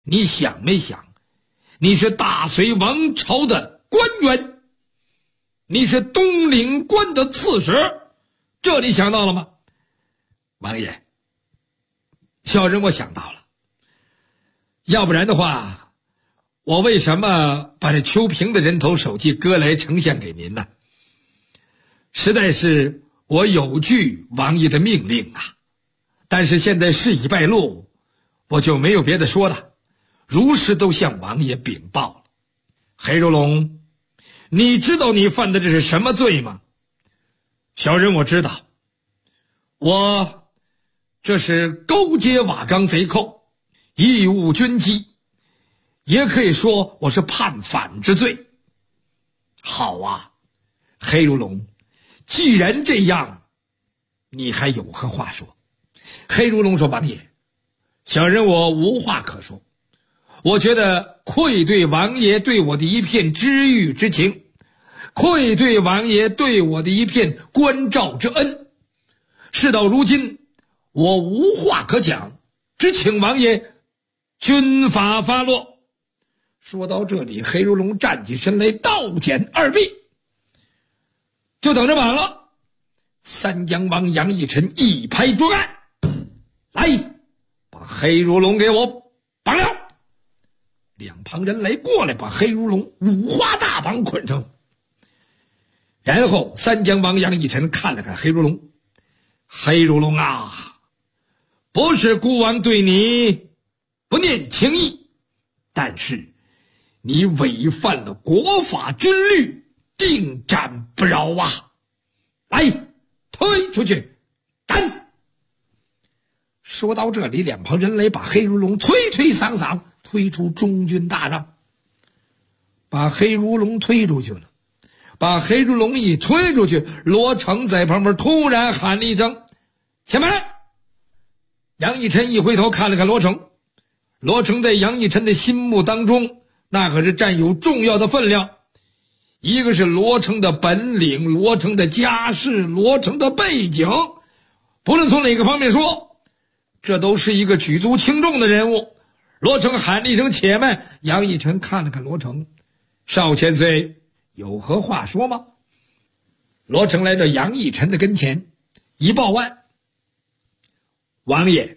你想没想，你是大隋王朝的官员，你是东岭关的刺史，这你想到了吗？王爷，小人我想到了，要不然的话，我为什么把这秋萍的人头手记割来呈现给您呢？实在是我有据王爷的命令啊，但是现在事已败露，我就没有别的说了，如实都向王爷禀报了。黑如龙，你知道你犯的这是什么罪吗？小人我知道，我这是勾结瓦岗贼寇，贻误军机，也可以说我是叛反之罪。好啊，黑如龙，既然这样，你还有何话说？黑如龙说，王爷，小人我无话可说，我觉得愧对王爷对我的一片知遇之情，愧对王爷对我的一片关照之恩，事到如今我无话可讲，只请王爷军法发落。说到这里，黑如龙站起身来，刀剑二臂，就等着绑了。三江王杨义臣一拍桌案，来，把黑如龙给我绑了。两旁人来过来，把黑如龙五花大绑捆上。然后三江王杨义臣看了看黑如龙，黑如龙啊，不是孤王对你不念情义，但是你违反了国法军律，定斩不饶啊！来，推出去，斩！说到这里，两旁人来把黑如龙推搡搡推出中军大帐，把黑如龙推出去了。把黑如龙一推出去，罗成在旁边突然喊了一声：“前门！”杨义臣一回头看了看罗成，罗成在杨义臣的心目当中，那可是占有重要的分量。一个是罗成的本领，罗成的家世，罗成的背景，不论从哪个方面说，这都是一个举足轻重的人物。罗成喊了一声：“且慢！”杨义臣看了看罗成，少千岁有何话说吗？罗成来到杨义臣的跟前，一报案：“王爷，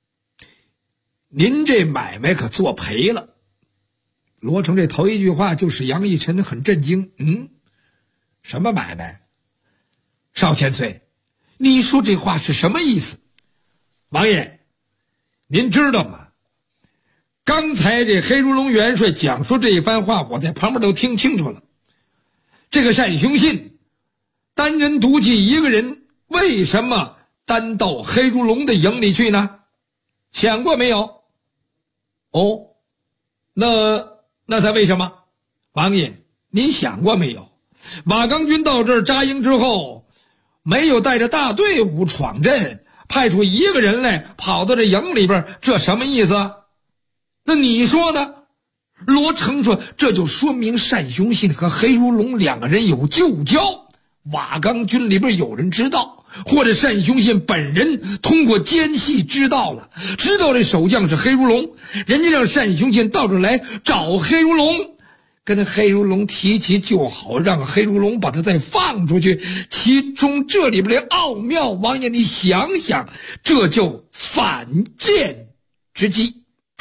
您这买卖可做赔了。”罗成这头一句话就使杨义臣很震惊。什么买卖？少千岁，你说这话是什么意思？王爷，您知道吗？刚才这黑如龙元帅讲述这一番话，我在旁边都听清楚了。这个单雄信单人独骑一个人，为什么单到黑如龙的营里去呢？想过没有？哦，那他为什么？王爷，您想过没有？瓦岗军到这儿扎营之后，没有带着大队伍闯阵，派出一个人来跑到这营里边，这什么意思？那你说呢？罗成说，这就说明单雄信和黑如龙两个人有旧交，瓦岗军里边有人知道，或者单雄信本人通过奸细知道这守将是黑如龙，人家让单雄信到这儿来找黑如龙，跟黑如龙提起就好，让黑如龙把他再放出去，其中这里边的奥妙，王爷你想想，这就反间之计。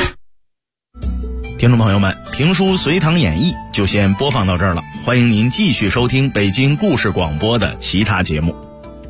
听众朋友们，评书《隋唐演义》就先播放到这儿了，欢迎您继续收听北京故事广播的其他节目。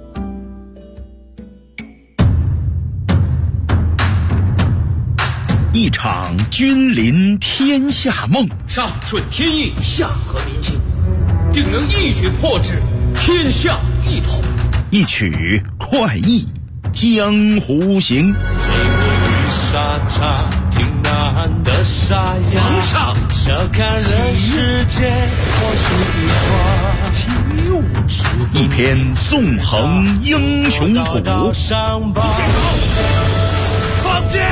一场君临天下梦， 上顺天意，下合民心，定能一举破之，天下一统。 一曲快意江湖行。 沙场挺难的沙哑， 皇上笑看人世间或许一花， 一篇纵横英雄谱， 上报放箭，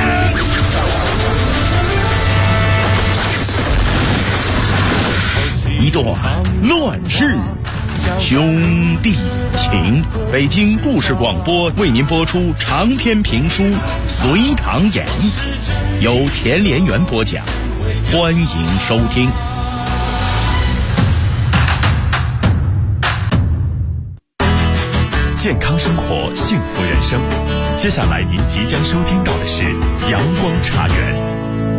一段乱世兄弟情。北京故事广播为您播出长篇评书《隋唐演义》， 由田连元播讲，欢迎收听。健康生活，幸福人生。接下来您即将收听到的是阳光茶园。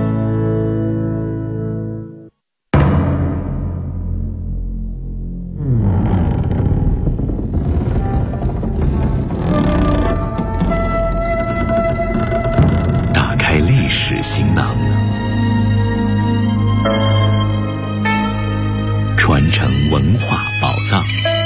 打开历史行囊，传承文化宝藏。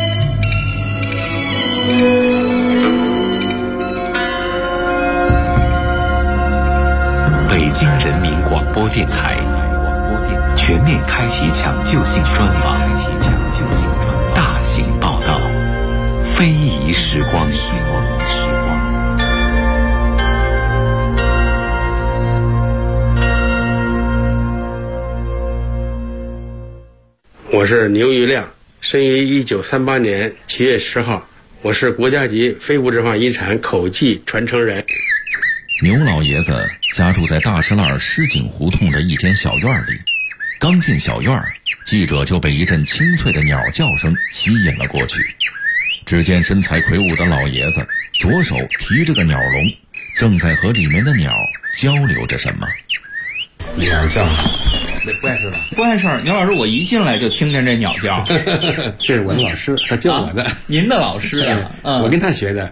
北京人民广播电台全面开启抢救性专访，大型报道，非遗时光。 我是牛玉亮，生于1938年7月10号，我是国家级非物质文化遗产口技传承人。 牛老爷子家住在大石栏石井胡同的一间小院里，刚进小院，记者就被一阵清脆的鸟叫声吸引了过去。只见身材魁梧的老爷子左手提着个鸟笼，正在和里面的鸟交流着什么。 鸟叫，那不碍事吧？ 不碍事儿。牛老师，我一进来就听见这鸟叫。 这是我的老师，他教我的。 您的老师啊？ 我跟他学的。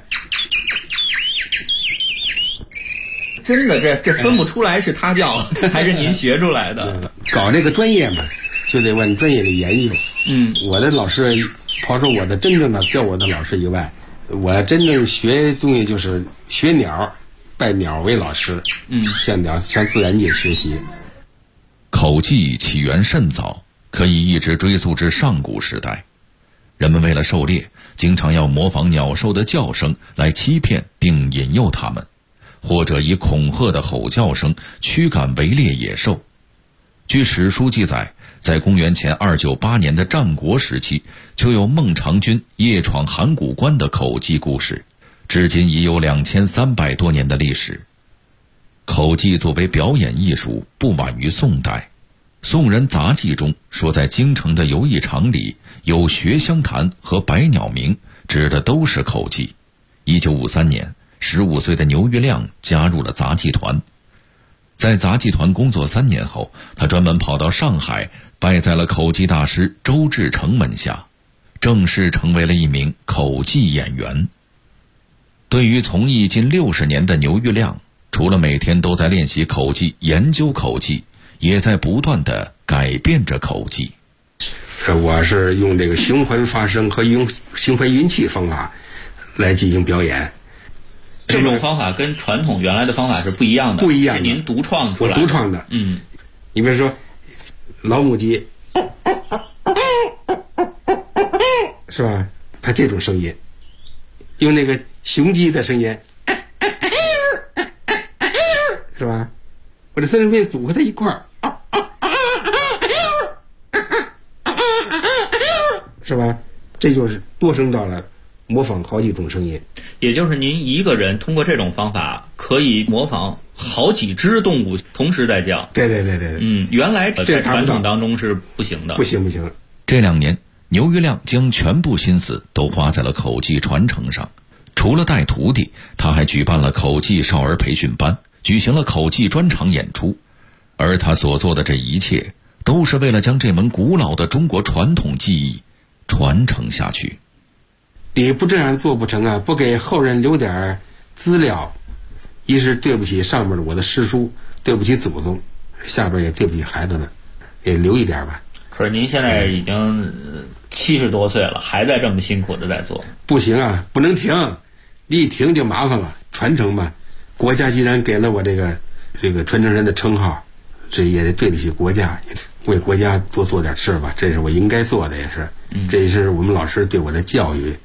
真的，这分不出来是他教还是您学出来的。 搞这个专业嘛，就得往专业里研究。我的老师，刨出我的真正的教我的老师以外，我真正学东西就是学鸟，拜鸟为老师。向自然界学习。 口技起源甚早，可以一直追溯至上古时代。人们为了狩猎，经常要模仿鸟兽的叫声来欺骗并引诱它们，或者以恐吓的吼叫声驱赶围猎野兽。据史书记载，在公元前298年的战国时期，就有孟尝君夜闯函谷关的口技故事，至今已有2300多年的历史。口技作为表演艺术，不晚于宋代。宋人杂记中说，在京城的游艺场里有学香坛和百鸟鸣，指的都是口技。1953年，15岁的牛玉亮加入了杂技团。在杂技团工作3年后，他专门跑到上海，拜在了口技大师周志成门下，正式成为了一名口技演员。对于从艺近60年的牛玉亮，除了每天都在练习口技、研究口技，也在不断地改变着口技。 我是用这个循环发声和用循环运气方法来进行表演。 这种方法跟传统原来的方法是不一样的， 不一样的， 是您独创出来的。 我独创的。你比如说老母鸡，是吧？它这种声音，用那个雄鸡的声音，是吧？我这3声变组合在一块儿，是吧？这就是多声道了，模仿好几种声音。 也就是您一个人通过这种方法可以模仿好几只动物同时在叫。 对。 原来在传统当中是不行的。 不行。 这2年，牛玉亮将全部心思都花在了口技传承上。除了带徒弟，他还举办了口技少儿培训班，举行了口技专场演出。而他所做的这一切，都是为了将这门古老的中国传统技艺传承下去。 你不这样做不成啊！不给后人留点资料，一是对不起上面的我的师叔，对不起祖宗，下边也对不起孩子们，也留一点吧。 可是您现在已经70多岁了，还在这么辛苦的在做。 不行啊，不能停，你一停就麻烦了。传承嘛，国家既然给了我这个传承人的称号，这也得对得起国家，为国家做点事吧，这是我应该做的，也是，这也是我们老师对我的教育。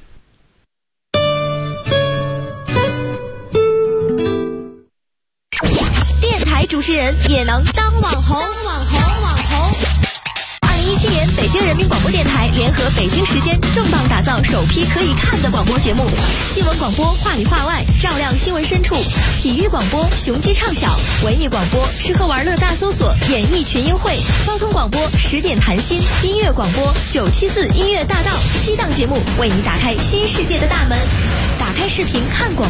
电台主持人也能当网红。 2017年，北京人民广播电台联合北京时间重磅打造首批可以看的广播节目：新闻广播话里话外，照亮新闻深处；体育广播雄鸡唱晓；文艺广播吃喝玩乐大搜索，演艺群英会；交通广播10点谈心；音乐广播974音乐大道。7档节目为你打开新世界的大门。打开视频看广播。